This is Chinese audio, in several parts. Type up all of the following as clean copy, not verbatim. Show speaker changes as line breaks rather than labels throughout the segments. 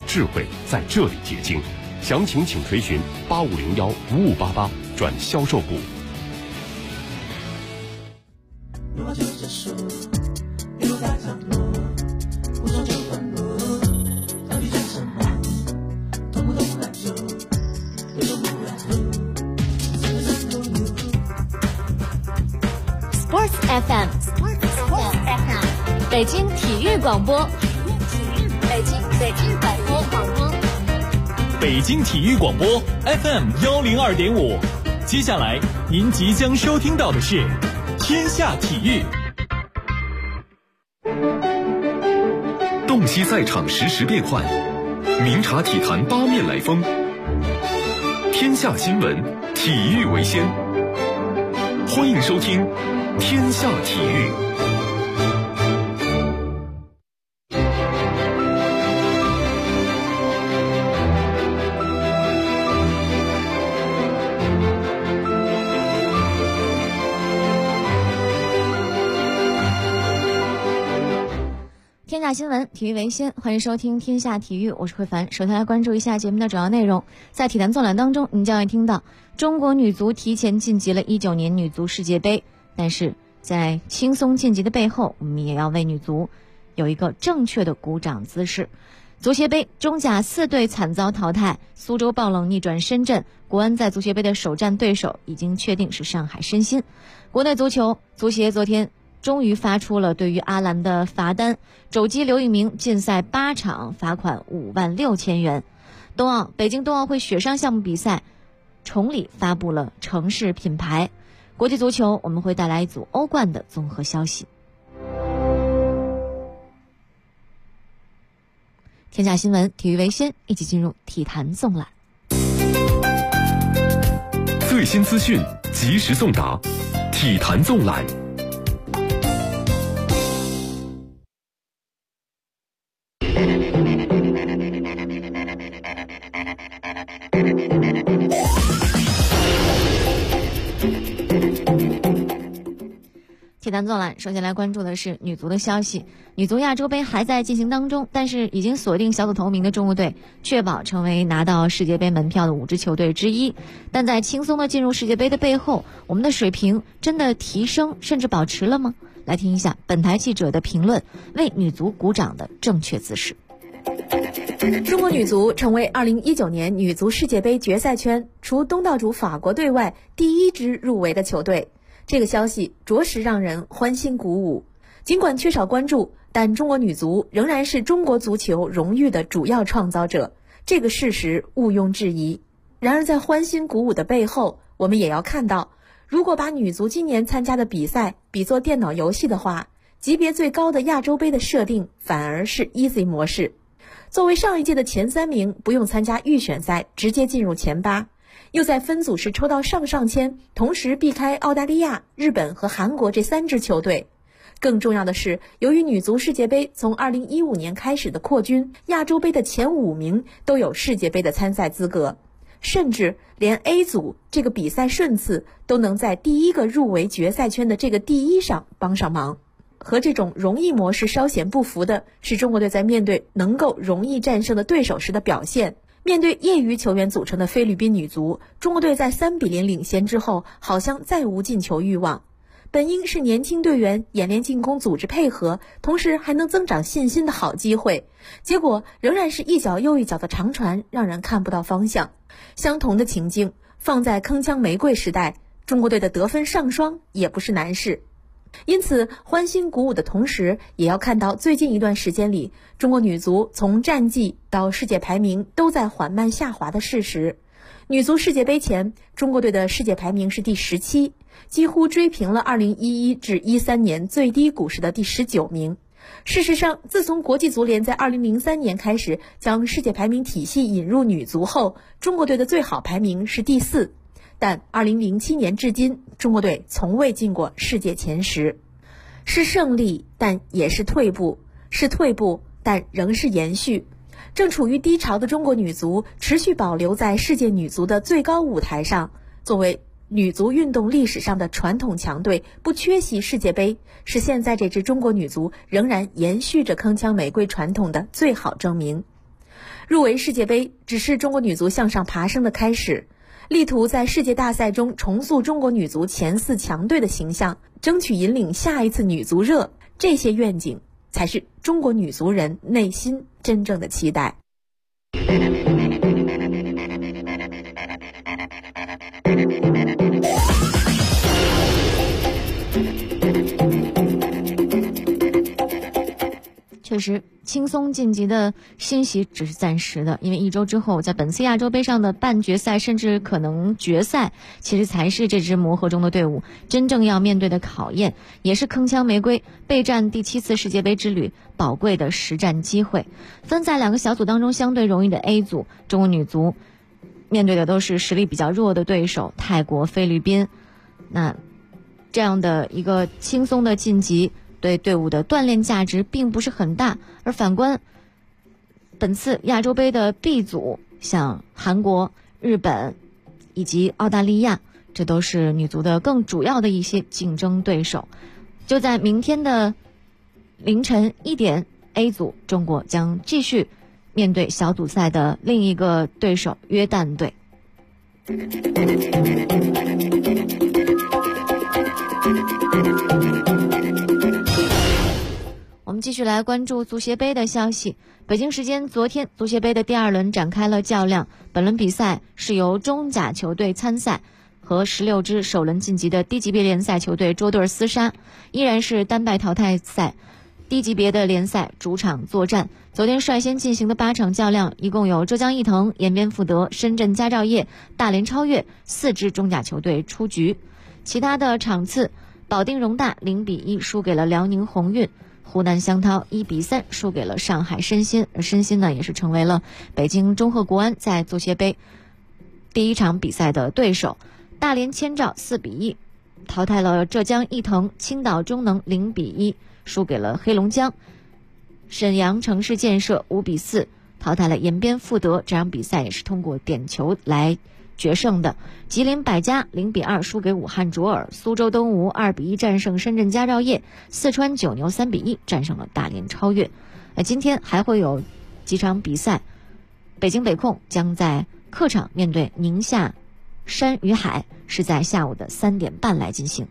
智慧在这里结晶。详情请垂询8501-5588转销售部。
Sports FM， 北京体育广播，北京广播，
北京体育广播 FM 102.5。接下来您即将收听到的是天下体育。
洞悉赛场实时变幻，明察体坛八面来风。天下新闻，体育为先。欢迎收听天下体育。
天下新闻，体育为先，欢迎收听天下体育，我是慧凡。首先来关注一下节目的主要内容。在体坛纵览当中，您将会听到中国女足提前晋级了19年女足世界杯，但是在轻松晋级的背后，我们也要为女足有一个正确的鼓掌姿势。足协杯中甲4队惨遭淘汰，苏州爆冷逆转深圳，国安在足协杯的首战对手已经确定是上海申鑫。国内足球，足协昨天终于发出了对于阿兰的罚单，肘击刘宇明禁赛8场，罚款56000元。冬奥，北京冬奥会雪上项目比赛崇礼发布了城市品牌。国际足球，我们会带来一组欧冠的综合消息。天下新闻，体育为先，一起进入体坛纵览。
最新资讯，及时送达，体坛纵览。
体坛纵览，首先来关注的是女足的消息。女足亚洲杯还在进行当中，但是已经锁定小组头名的中国队，确保成为拿到世界杯门票的5支球队之一。但在轻松的进入世界杯的背后，我们的水平真的提升甚至保持了吗？来听一下本台记者的评论，为女足鼓掌的正确姿势。
中国女足成为2019年女足世界杯决赛圈除东道主法国队外第1支入围的球队。这个消息着实让人欢欣鼓舞。尽管缺少关注，但中国女足仍然是中国足球荣誉的主要创造者，这个事实毋庸置疑。然而在欢欣鼓舞的背后，我们也要看到，如果把女足今年参加的比赛比作电脑游戏的话，级别最高的亚洲杯的设定反而是 Easy 模式。作为上一届的前3名，不用参加预选赛，直接进入前8，又在分组时抽到上签，同时避开澳大利亚、日本和韩国这3支球队。更重要的是，由于女足世界杯从2015年开始的扩军，亚洲杯的前5名都有世界杯的参赛资格，甚至连 A 组这个比赛顺次都能在第一个入围决赛圈的这个第1上帮上忙。和这种容易模式稍显不符的是中国队在面对能够容易战胜的对手时的表现。面对业余球员组成的菲律宾女足，中国队在3-0领先之后，好像再无进球欲望。本应是年轻队员演练进攻组织配合，同时还能增长信心的好机会，结果仍然是一脚又一脚的长传，让人看不到方向。相同的情境放在铿锵玫瑰时代，中国队的得分上双也不是难事。因此欢欣鼓舞的同时，也要看到最近一段时间里，中国女足从战绩到世界排名都在缓慢下滑的事实。女足世界杯前，中国队的世界排名是第17，几乎追平了2011至13年最低谷时的第19名。事实上，自从国际足联在2003年开始将世界排名体系引入女足后，中国队的最好排名是第4。但2007年至今，中国队从未进过世界前10，是胜利，但也是退步，是退步，但仍是延续。正处于低潮的中国女足持续保留在世界女足的最高舞台上，作为女足运动历史上的传统强队，不缺席世界杯，是现在这支中国女足仍然延续着铿锵玫瑰传统的最好证明。 入围世界杯只是中国女足向上爬升的开始，力图在世界大赛中重塑中国女足前4强队的形象，争取引领下一次女足热，这些愿景才是中国女足人内心真正的期待。
确实，轻松晋级的欣喜只是暂时的，因为1周之后，在本次亚洲杯上的半决赛甚至可能决赛，其实才是这支磨合中的队伍真正要面对的考验，也是铿锵玫瑰备战第7次世界杯之旅宝贵的实战机会。分在2个小组当中相对容易的 A 组，中国女足面对的都是实力比较弱的对手泰国、菲律宾。那这样的一个轻松的晋级对队伍的锻炼价值并不是很大，而反观本次亚洲杯的 B 组，像韩国、日本以及澳大利亚，这都是女足的更主要的一些竞争对手。就在明天的凌晨1点 A 组，中国将继续面对小组赛的另一个对手约旦队。我们继续来关注足协杯的消息。北京时间昨天，足协杯的第2轮展开了较量。本轮比赛是由中甲球队参赛，和16支首轮晋级的低级别联赛球队捉对厮杀，依然是单败淘汰赛。低级别的联赛主场作战，昨天率先进行的8场较量，一共有浙江毅腾、延边富德、深圳佳兆业、大连超越4支中甲球队出局。其他的场次，保定容大0-1输给了辽宁宏运，湖南湘涛1-3输给了上海申鑫，而申鑫呢也是成为了北京中赫国安在足协杯第1场比赛的对手。大连千兆4-1淘汰了浙江毅腾，青岛中能0-1输给了黑龙江，沈阳城市建设5-4淘汰了延边富德，这场比赛也是通过点球来决胜的。吉林百家0-2输给武汉卓尔，苏州东吴2-1战胜深圳佳兆业，四川九牛3-1战胜了大连超越。今天还会有几场比赛，北京北控将在客场面对宁夏山与海，是在下午的3点半来进行。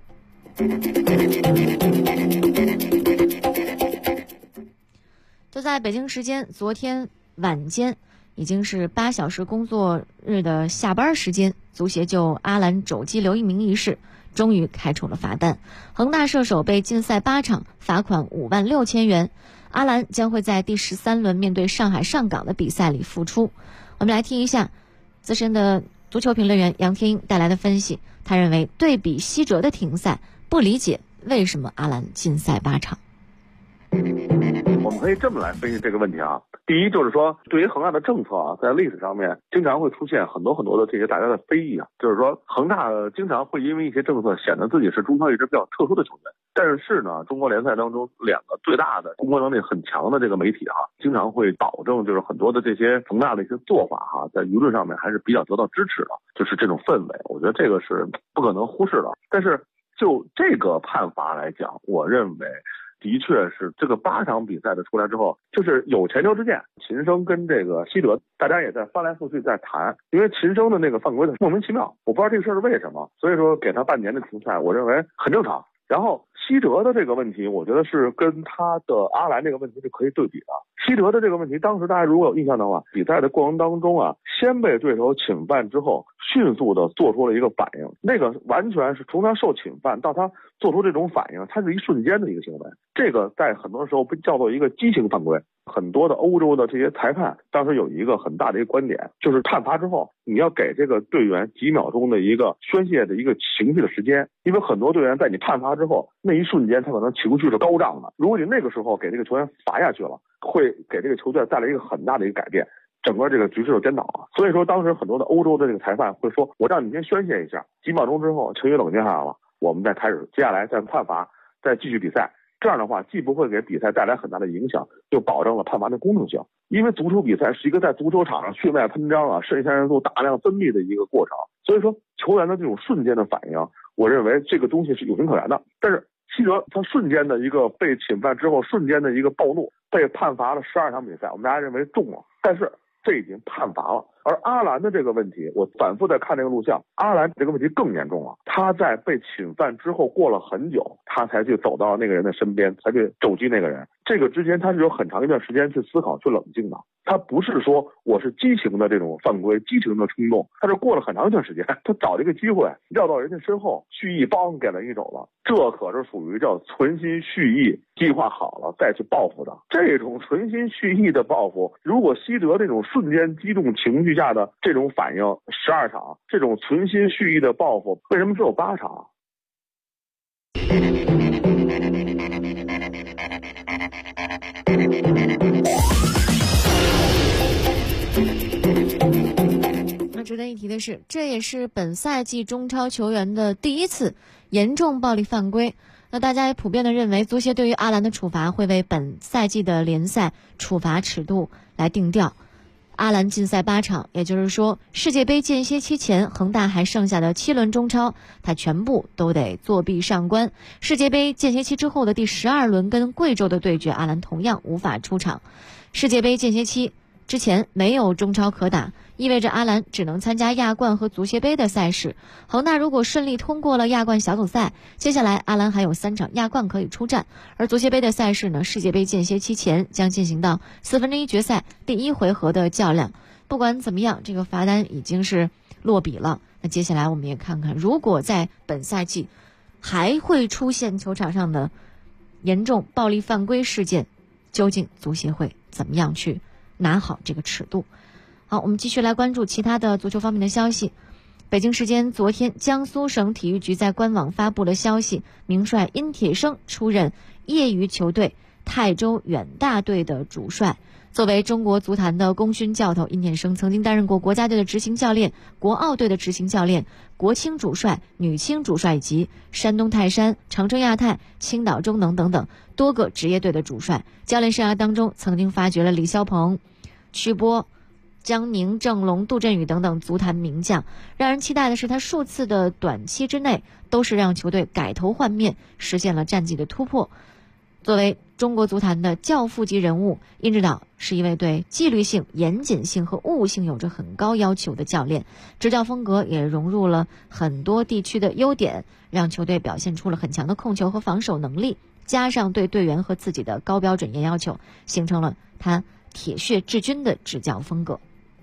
就在北京时间昨天晚间，已经是8小时工作日的下班时间，足协就阿兰肘击刘一鸣一事终于开出了罚单。恒大射手被禁赛8场，罚款56000元。阿兰将会在第13轮面对上海上港的比赛里复出。我们来听一下资深的足球评论员杨天英带来的分析。他认为对比西哲的停赛，不理解为什么阿兰禁赛8场。
我们可以这么来分析这个问题啊。第一就是说，对于恒大的政策啊，在历史上面经常会出现很多的这些大家的非议啊，就是说恒大经常会因为一些政策显得自己是中超一支比较特殊的球队。但是呢，中国联赛当中2个最大的公关能力很强的这个媒体哈，经常会保证就是很多的这些恒大的一些做法哈，在舆论上面还是比较得到支持的，就是这种氛围，我觉得这个是不可能忽视的。但是就这个判罚来讲，我认为的确是这个8场比赛的出来之后，就是有前车之鉴。秦升跟这个西哲，大家也在翻来覆去在谈，因为秦升的那个犯规的莫名其妙，我不知道这个事儿是为什么，所以说给他半年的停赛，我认为很正常。然后西哲的这个问题，我觉得是跟他的阿兰这个问题是可以对比的。西哲的这个问题，当时大家如果有印象的话，比赛的过程当中啊，先被对手侵犯之后，迅速的做出了一个反应，那个完全是从他受侵犯到他做出这种反应，它是一瞬间的一个行为。这个在很多时候被叫做一个畸形犯规。很多的欧洲的这些裁判当时有一个很大的一个观点，就是判罚之后你要给这个队员几秒钟的一个宣泄的一个情绪的时间，因为很多队员在你判罚之后那一瞬间他可能情绪是高涨的，如果你那个时候给这个球员罚下去了，会给这个球队带来一个很大的一个改变，整个这个局势就颠倒了。所以说当时很多的欧洲的这个裁判会说，我让你先宣泄一下，几秒钟之后情绪冷静下来了，我们再开始接下来再判罚，再继续比赛。这样的话既不会给比赛带来很大的影响，又保证了判罚的公正性。因为足球比赛是一个在足球场上血脉喷张啊，肾上腺素大量分泌的一个过程，所以说球员的这种瞬间的反应，我认为这个东西是有情可原的。但是西哲他瞬间的一个被侵犯之后瞬间的一个暴怒，被判罚了12场比赛，我们大家认为重了。 但是这已经判罚了。而阿兰的这个问题，我反复在看这个录像，阿兰这个问题更严重了。他在被侵犯之后过了很久，他才去走到那个人的身边，才去肘击那个人。这个之前他是有很长一段时间去思考、去冷静的。他不是说我是激情的这种犯规、激情的冲动，他是过了很长一段时间，他找这个机会绕到人家身后，蓄意帮给了人一肘了。这可是属于叫存心蓄意，计划好了再去报复的。这种存心蓄意的报复，如果西德这种瞬间激动情绪下的这种反应12场，这种存心蓄意的报复为什么只有8场？
那值得一提的是，这也是本赛季中超球员的第一次严重暴力犯规。那大家也普遍的认为，足协对于阿兰的处罚会为本赛季的联赛处罚尺度来定调。阿兰禁赛8场，也就是说世界杯间歇期前恒大还剩下的7轮中超，他全部都得作弊上关。世界杯间歇期之后的第12轮跟贵州的对决，阿兰同样无法出场。世界杯间歇期之前没有中超可打，意味着阿兰只能参加亚冠和足协杯的赛事。恒大如果顺利通过了亚冠小组赛，接下来阿兰还有3场亚冠可以出战。而足协杯的赛事呢，世界杯间歇期前将进行到1/4决赛第1回合的较量。不管怎么样，这个罚单已经是落笔了。那接下来我们也看看，如果在本赛季还会出现球场上的严重暴力犯规事件，究竟足协会怎么样去拿好这个尺度。好，我们继续来关注其他的足球方面的消息。北京时间昨天，江苏省体育局在官网发布了消息，名帅殷铁生出任业余球队泰州远大队的主帅。作为中国足坛的功勋教头，殷铁生曾经担任过国家队的执行教练、国奥队的执行教练、国青主帅、女青主帅以及山东泰山、长春亚泰、青岛中能等等多个职业队的主帅。教练生涯当中，曾经发掘了李霄鹏、曲波、江宁、郑龙、杜振宇等等足坛名将。让人期待的是，他数次的短期之内都是让球队改头换面，实现了战绩的突破。作为中国足坛的教父级人物，殷指导是一位对纪律性、严谨性和务性有着很高要求的教练，执教风格也融入了很多地区的优点，让球队表现出了很强的控球和防守能力，加上对队员和自己的高标准严要求，形成了他铁血治军的执教风格。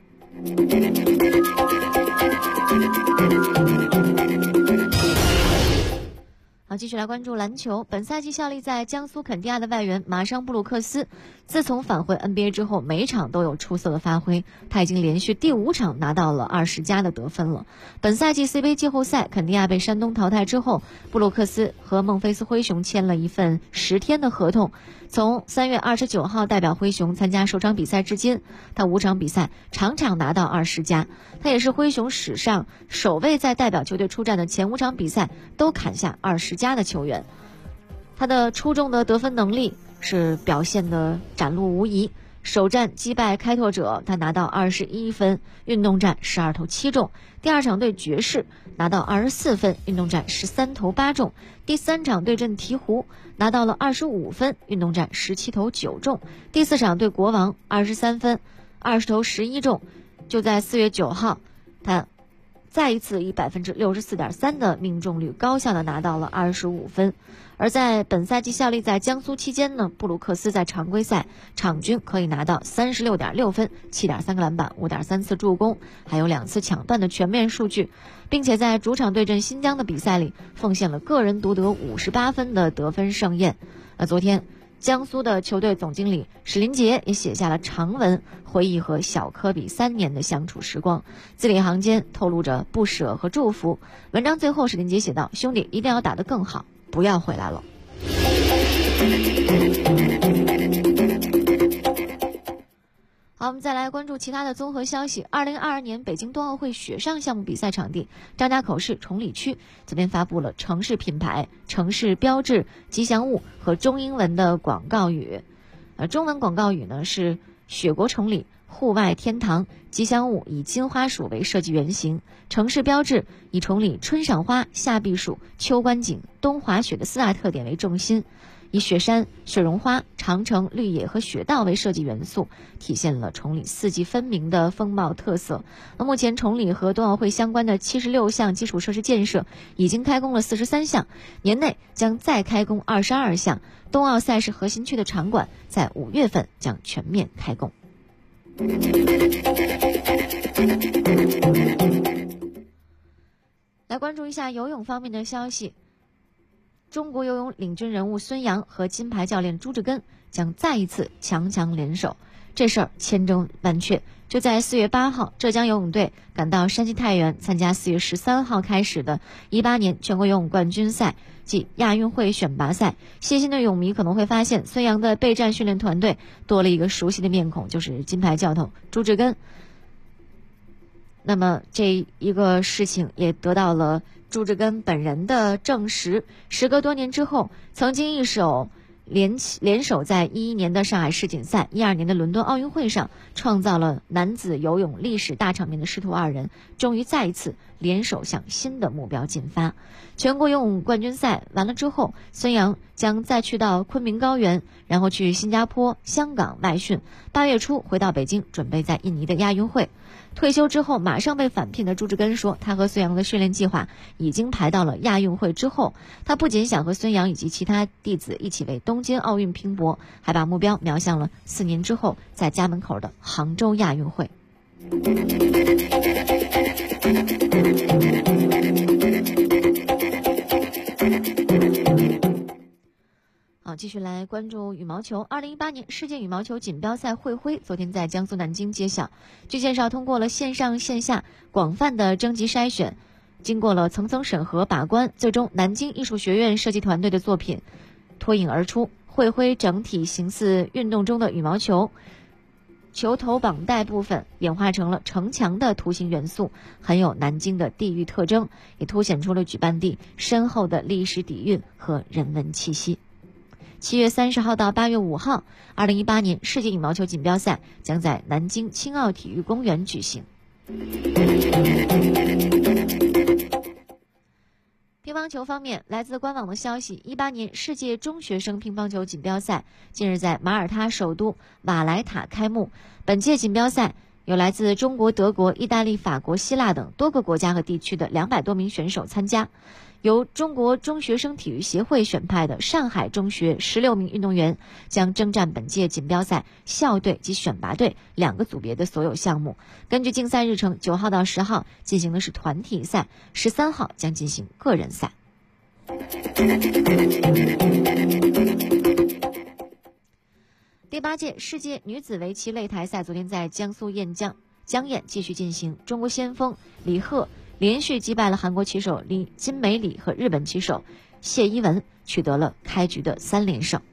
好，继续来关注篮球。本赛季效力在江苏肯迪亚的外援马尚布鲁克斯，自从返回 NBA 之后，每场都有出色的发挥。他已经连续第5场拿到了20加的得分了。本赛季 CBA 季后赛，肯迪亚被山东淘汰之后，布鲁克斯和孟菲斯灰熊签了一份10天的合同。从3月29号代表灰熊参加首场比赛至今，他5场比赛场场拿到20加。他也是灰熊史上首位在代表球队出战的前5场比赛都砍下20加的球员。他的出众的得分能力是表现的展露无遗。首战击败开拓者，他拿到21分，运动战12投7中。第2场对爵士拿到24分，运动战13投8中。第3场对阵鹈鹕拿到了25分，运动战17投9中。第4场对国王23分，20投11中。就在4月9号，他再一次以 64.3% 的命中率高效的拿到了25分。而在本赛季效力在江苏期间呢，布鲁克斯在常规赛场均可以拿到 36.6 分、7.3个篮板、5.3次助攻，还有2次抢断的全面数据，并且在主场对阵新疆的比赛里奉献了个人独得58分的得分盛宴。昨天江苏的球队总经理史林杰也写下了长文，回忆和小科比3年的相处时光，字里行间透露着不舍和祝福。文章最后史林杰写道：兄弟一定要打得更好，不要回来了。好，我们再来关注其他的综合消息。2022年北京冬奥会雪上项目比赛场地张家口市崇礼区昨天发布了城市品牌、城市标志、吉祥物和中英文的广告语。中文广告语呢是雪国崇礼户外天堂，吉祥物以金花鼠为设计原型，城市标志以崇礼春赏花、夏避暑、秋观景、冬滑雪的4大特点为重心。 以雪山、雪绒花、长城、绿野和雪道为设计元素，体现了崇礼四季分明的风貌特色。那目前崇礼和冬奥会相关的76项基础设施建设已经开工了43项，年内将再开工22项。冬奥赛事核心区的场馆在5月份将全面开工。来关注一下游泳方面的消息。中国游泳领军人物孙杨和金牌教练朱志根将再一次强联手，这事儿千真万确。就在4月8号，浙江游泳队赶到山西太原参加4月13号开始的18年全国游泳冠军赛暨亚运会选拔赛。细心的泳迷可能会发现，孙杨的备战训练团队多了一个熟悉的面孔，就是金牌教头朱志根。那么这一个事情也得到了朱志根本人的证实。时隔多年之后，曾经一手联手在2011年的上海世锦赛、2012年的伦敦奥运会上创造了男子游泳历史大场面的师徒二人，终于再一次联手向新的目标进发。全国游泳冠军赛完了之后，孙杨将再去到昆明高原，然后去新加坡、香港外训，8月初回到北京，准备在印尼的亚运会。退休之后马上被返聘的朱志根说，他和孙杨的训练计划已经排到了亚运会之后。他不仅想和孙杨以及其他弟子一起为东京奥运拼搏，还把目标瞄向了4年之后在家门口的杭州亚运会。好，继续来关注羽毛球。2018年世界羽毛球锦标赛会徽昨天在江苏南京揭晓。据介绍，通过了线上线下广泛的征集筛选，经过了层层审核把关，最终南京艺术学院设计团队的作品脱颖而出。会徽整体形似运动中的羽毛球，球头绑带部分演化成了城墙的图形元素，很有南京的地域特征，也凸显出了举办地深厚的历史底蕴和人文气息。7月30号到8月5号，2018年世界羽毛球锦标赛将在南京青奥体育公园举行。乒乓球方面，来自官网的消息，18年世界中学生乒乓球锦标赛近日在马耳他首都瓦莱塔开幕。本届锦标赛有来自中国、德国、意大利、法国、希腊等多个国家和地区的200多名选手参加。由中国中学生体育协会选派的上海中学16名运动员将征战本届锦标赛校队及选拔队2个组别的所有项目。根据竞赛日程，9号到10号进行的是团体赛，13号将进行个人赛。第8届世界女子围棋擂台赛昨天在江苏江堰继续进行，中国先锋李贺连续击败了韩国棋手金美里和日本棋手谢依文，取得了开局的3连胜。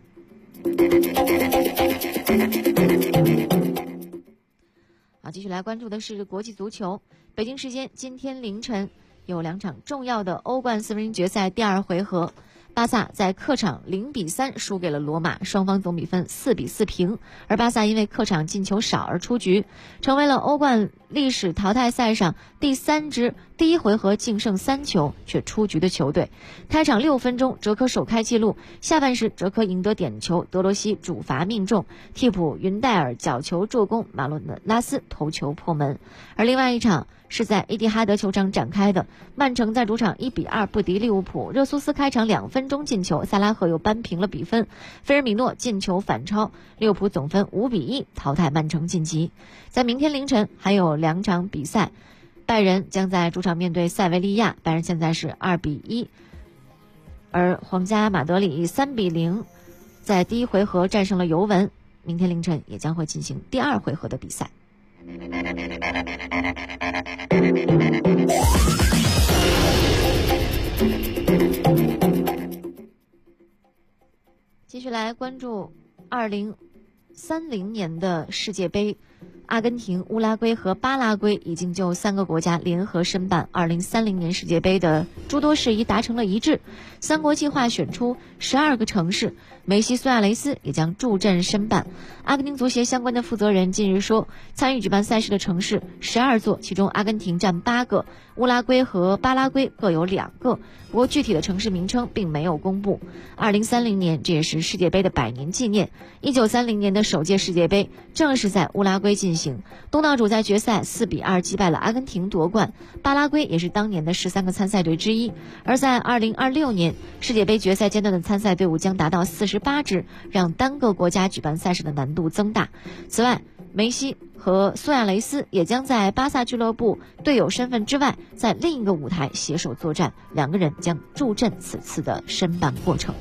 好，继续来关注的是国际足球。北京时间今天凌晨有2场重要的欧冠4分之一决赛第2回合，巴萨在客场0-3输给了罗马，双方总比分4-4平，而巴萨因为客场进球少而出局，成为了欧冠历史淘汰赛上第3支第1回合净胜3球却出局的球队。开场6分钟，哲科首开纪录，下半时哲科赢得点球，德罗西主罚命中，替补云戴尔角球助攻，马洛拉斯头球破门。而另外一场是在伊蒂哈德球场展开的，曼城在主场1-2不敌利物浦，热苏斯开场2分钟进球，萨拉赫又扳平了比分，菲尔米诺进球反超，利物浦总分5-1淘汰曼城晋级。在明天凌晨还有2场比赛，拜仁将在主场面对塞维利亚，拜仁现在是2-1，而皇家马德里3-0在第1回合战胜了尤文，明天凌晨也将会进行第2回合的比赛。继续来关注2030年的世界杯阿根廷、乌拉圭和巴拉圭已经就3个国家联合申办2030年世界杯的诸多事宜达成了一致。3国计划选出12个城市，梅西、苏亚雷斯也将助阵申办。阿根廷足协相关的负责人近日说，参与举办赛事的城市12座，其中阿根廷占8个，乌拉圭和巴拉圭各有2个，不过具体的城市名称并没有公布。2030年，这也是世界杯的100年纪念。1930年的首届世界杯正是在乌拉圭进行，东道主在决赛4-2击败了阿根廷夺冠，巴拉圭也是当年的13个参赛队之一。而在2026年，世界杯决赛阶段的参赛队伍将达到48支，让单个国家举办赛事的难度增大。此外，梅西和苏亚雷斯也将在巴萨俱乐部队友身份之外，在另一个舞台携手作战，2个人将助阵此次的申办过程。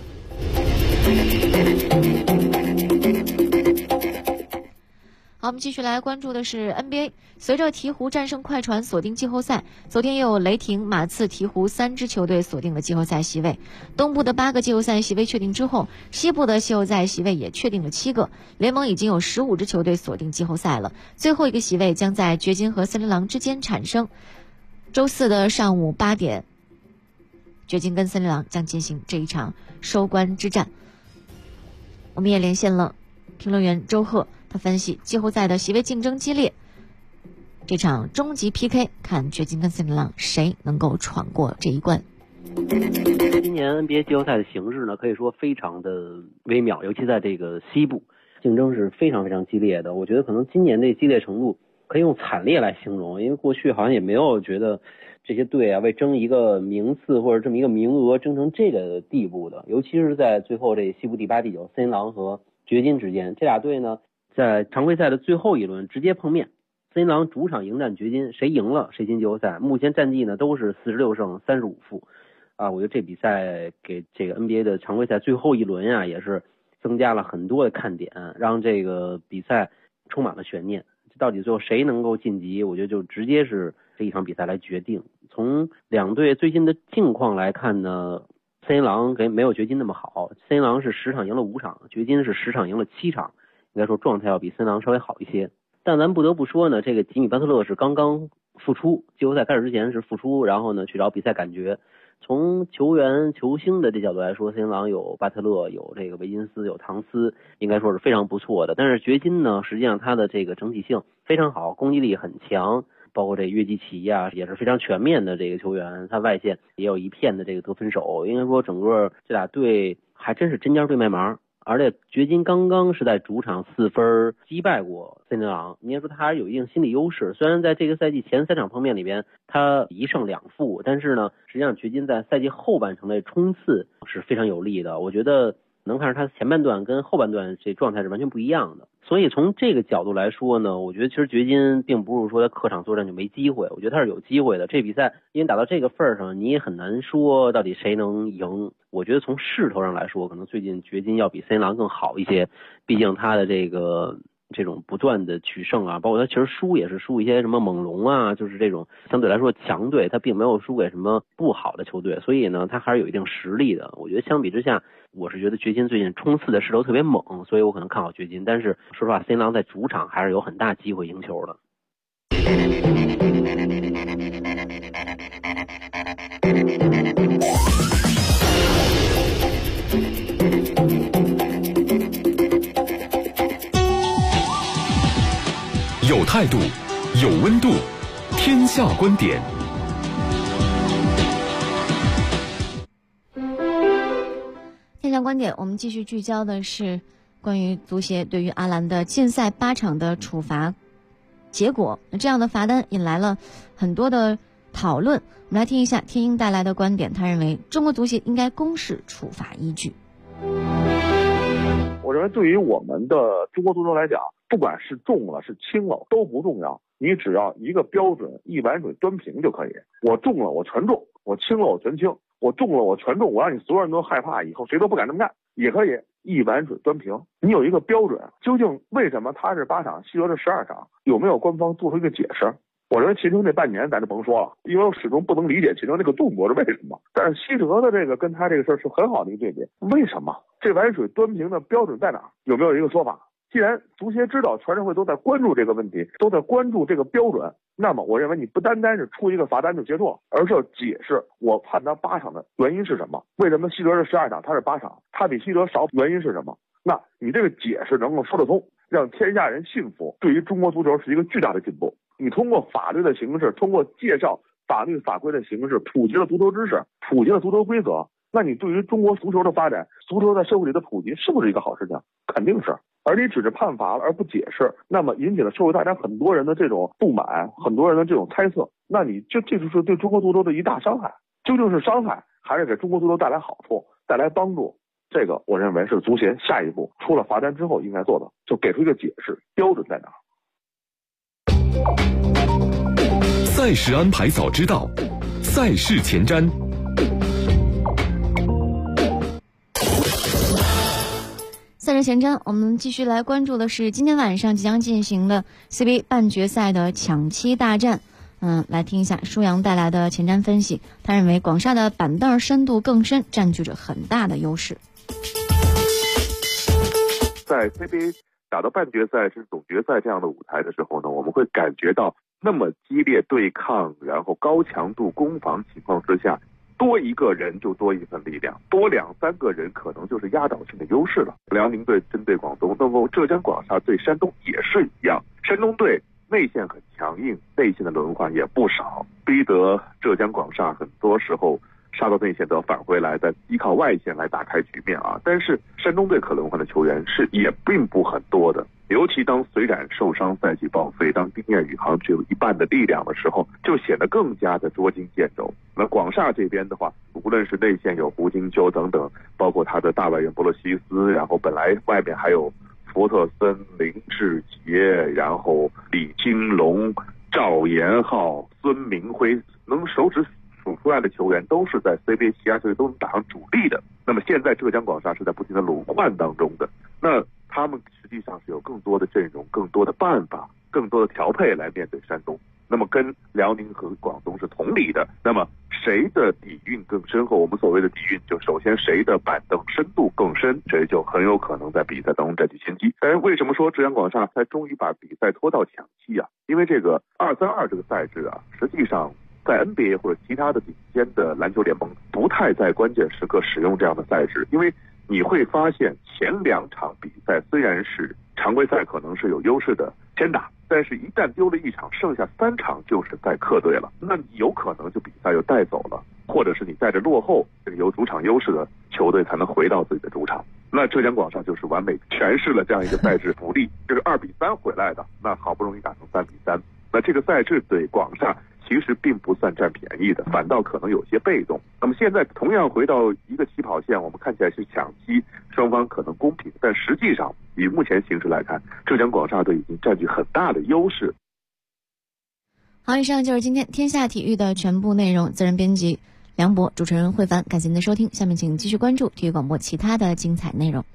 好，我们继续来关注的是 NBA。 随着鹈鹕战胜快船锁定季后赛，昨天又有雷霆、马刺、鹈鹕3支球队锁定了季后赛席位。东部的8个季后赛席位确定之后，西部的季后赛席位也确定了7个，联盟已经有15支球队锁定季后赛了。最后一个席位将在掘金和森林狼之间产生。周4的上午8点，掘金跟森林狼将进行这一场收官之战。我们也连线了评论员周贺，他分析季后赛的席位竞争激烈，这场终极 PK 看掘金跟森林狼谁能够闯过这一关。
今年 NBA 季后赛的形势呢，可以说非常的微妙，尤其在这个西部，竞争是非常非常激烈的。我觉得可能今年的激烈程度可以用惨烈来形容，因为过去好像也没有觉得这些队啊为争一个名次或者这么一个名额争成这个地步的，尤其是在最后这西部第8、第9森林狼和掘金之间，这俩队呢在常规赛的最后一轮直接碰面，森林狼主场迎战掘金，谁赢了谁进季后赛。目前战绩呢都是46胜35负啊，我觉得这比赛给这个 NBA 的常规赛最后一轮啊也是增加了很多的看点，让这个比赛充满了悬念。到底最后谁能够晋级，我觉得就直接是这一场比赛来决定。从两队最近的境况来看呢，森林狼没有掘金那么好，森林狼是10场赢了5场，掘金是10场赢了7场，应该说状态要比森林狼稍微好一些。但咱不得不说呢，这个吉米巴特勒是刚刚复出，季后赛开始之前是复出，然后呢去找比赛感觉。从球员球星的这角度来说，森林狼有巴特勒，有这个维金斯，有唐斯，应该说是非常不错的。但是掘金呢，实际上他的这个整体性非常好，攻击力很强，包括这约基奇呀也是非常全面的这个球员，他外线也有一片的这个得分手，应该说整个这俩队还真是针尖对麦芒。而且掘金刚刚是在主场4分击败过森林狼，你也说他还是有一定心理优势。虽然在这个赛季前3场碰面里边他1胜2负，但是呢，实际上掘金在赛季后半程的冲刺是非常有利的。我觉得能看出他前半段跟后半段这状态是完全不一样的。所以从这个角度来说呢，我觉得其实掘金并不是说在客场作战就没机会，我觉得他是有机会的。这比赛因为打到这个份上，你也很难说到底谁能赢。我觉得从势头上来说，可能最近掘金要比森林狼更好一些，毕竟他的这种不断的取胜啊，包括他其实输也是输一些什么猛龙啊，就是这种相对来说强队，他并没有输给什么不好的球队，所以呢他还是有一定实力的。我觉得相比之下，我是觉得掘金最近冲刺的势头特别猛，所以我可能看好掘金。但是说实话，森林狼在主场还是有很大机会赢球的。
有态度，有温度，天下观点。
天下观点，我们继续聚焦的是关于足协对于阿兰的禁赛8场的处罚结果。这样的罚单引来了很多的讨论。我们来听一下天鹰带来的观点，他认为中国足协应该公示处罚依据。
我认为对于我们的中国足球来讲，不管是重了是轻了都不重要，你只要一个标准一碗水端平就可以。我重了我全重，我轻了我全轻，我重了我全重，我让你所有人都害怕，以后谁都不敢这么干，也可以一碗水端平。你有一个标准，究竟为什么他是8场，西德是12场，有没有官方做出一个解释？我认为秦城这半年咱就甭说了，因为我始终不能理解秦城这个动作是为什么。但是西德的这个跟他这个事儿是很好的一个对比。为什么这碗水端平的标准在哪儿？有没有一个说法？ 既然足协知道全社会都在关注这个问题，都在关注这个标准，那么我认为你不单单是出一个罚单就结束，而是要解释我判他8场的原因是什么，为什么西德是12场他是8场，他比西德少，原因是什么？那你这个解释能够说得通，让天下人信服，对于中国足球是一个巨大的进步。你通过法律的形式，通过介绍法律法规的形式，普及了足球知识，普及了足球规则，那你对于中国足球的发展，足球在社会里的普及是不是一个好事情？肯定是。而你只是判罚了而不解释，那么引起了社会大家很多人的这种不满，很多人的这种猜测，那你这就是对中国足球的一大伤害。究竟是伤害还是给中国足球带来好处，带来帮助？这个我认为是足协下一步出了罚单之后应该做的，就给出一个解释，标准在哪儿。
赛事安排早知道，赛事前瞻。
赛事前瞻，我们继续来关注的是今天晚上即将进行的 CBA 半决赛的抢七大战。来听一下舒阳带来的前瞻分析。他认为广厦的板凳深度更深，占据着很大的优势。
在 CBA 打到半决赛甚至总决赛这样的舞台的时候呢，我们会感觉到那么激烈对抗，然后高强度攻防情况之下，多一个人就多一份力量，多2、3个人可能就是压倒性的优势了。辽宁队针对广东，那么浙江广厦对山东也是一样。山东队内线很强硬，内线的轮换也不少，逼得浙江广厦很多时候杀到内线都要返回来，再依靠外线来打开局面啊。但是山东队可轮换的球员也并不很多的，尤其当随冉受伤，赛季报废，当丁彦雨航只有一半的力量的时候，就显得更加的捉襟见肘。那广厦这边的话，无论是内线有胡金秋等等，包括他的大外援博洛西斯，然后本来外面还有福特森、林志杰，然后李金龙、赵延浩、孙明辉，能手指数出来的球员都是在 CBA 其他球队都能打上主力的。那么现在浙江广厦是在不停的轮换当中的，那他们实际上是有更多的阵容、更多的办法、更多的调配来面对山东。那么跟辽宁和广东是同理的，那么谁的底蕴更深厚？我们所谓的底蕴，就首先谁的板凳深度更深，谁就很有可能在比赛当中占据先机。但是为什么说浙江广厦才终于把比赛拖到抢七啊？因为这个232这个赛制啊，实际上在 NBA 或者其他的顶尖的篮球联盟不太在关键时刻使用这样的赛制，因为你会发现前2场比赛虽然是常规赛可能是有优势的先打，但是一旦丢了1场，剩下3场就是在客队了，那你有可能就比赛就带走了，或者是你带着落后这个有主场优势的球队才能回到自己的主场。那浙江广厦就是完美诠释了这样一个赛制福利，这是2比3回来的，那好不容易打成3比3，那这个赛制对广厦其实并不算占便宜的，反倒可能有些被动。那么现在同样回到一个起跑线，我们看起来是抢七，双方可能公平，但实际上以目前形势来看，浙江广厦队已经占据很大的优势。
好，以上就是今天天下体育的全部内容。责任编辑梁博，主持人慧凡，感谢您的收听。下面请继续关注体育广播其他的精彩内容。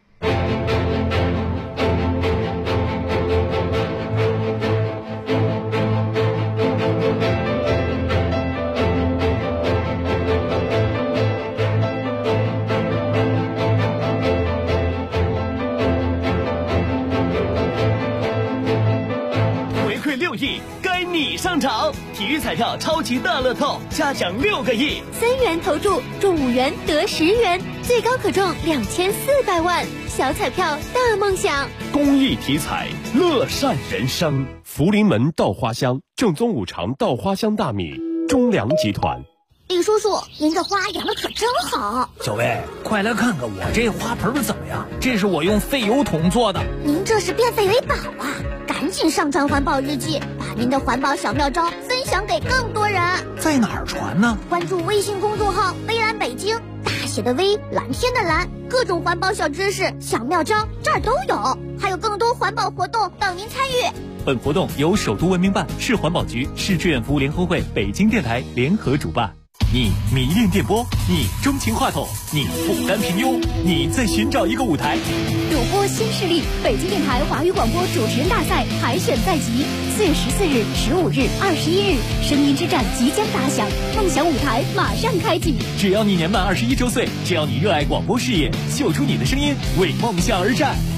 该你上场！体育彩票超级大乐透，加奖6个亿
，3元投注中5元得10元，最高可中2400万，小彩票大梦想。
公益体彩，乐善人生。
福临门稻花香，正宗五常稻花香大米，中粮集团。
李叔叔，您这花养的可真好。
小薇，快来看看我这花盆怎么样？这是我用废油桶做的。
您这是变废为宝啊！赶紧上传环保日记，把您的环保小妙招分享给更多人。
在哪儿传呢？
关注微信公众号微蓝北京，大写的微，蓝天的蓝，各种环保小知识、小妙招这儿都有，还有更多环保活动等您参与。
本活动由首都文明办、市环保局、市志愿服务联合会、北京电台联合主办。你迷恋电波，你钟情话筒，你不甘平庸，你在寻找一个舞台。
主播新势力，北京电台华语广播主持人大赛海选在即，4月14日、15日、21日，声音之战即将打响，梦想舞台马上开启。
只要你年满21周岁，只要你热爱广播事业，秀出你的声音，为梦想而战。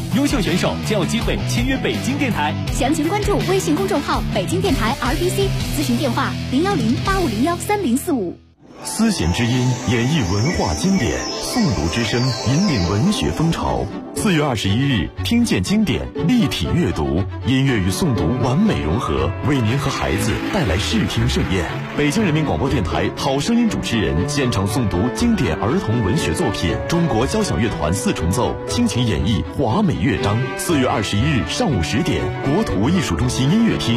优秀选手将有机会签约北京电台。
详情关注微信公众号北京电台 RBC， 咨询电话010-8501-3045。
丝弦之音演绎文化经典，诵读之声引领文学风潮。4月21日，听见经典，立体阅读，音乐与诵读完美融合，为您和孩子带来视听盛宴。北京人民广播电台好声音主持人现场诵读经典儿童文学作品，中国交响乐团4重奏倾情演绎华美乐章。4月21日上午10点，国土艺术中心音乐厅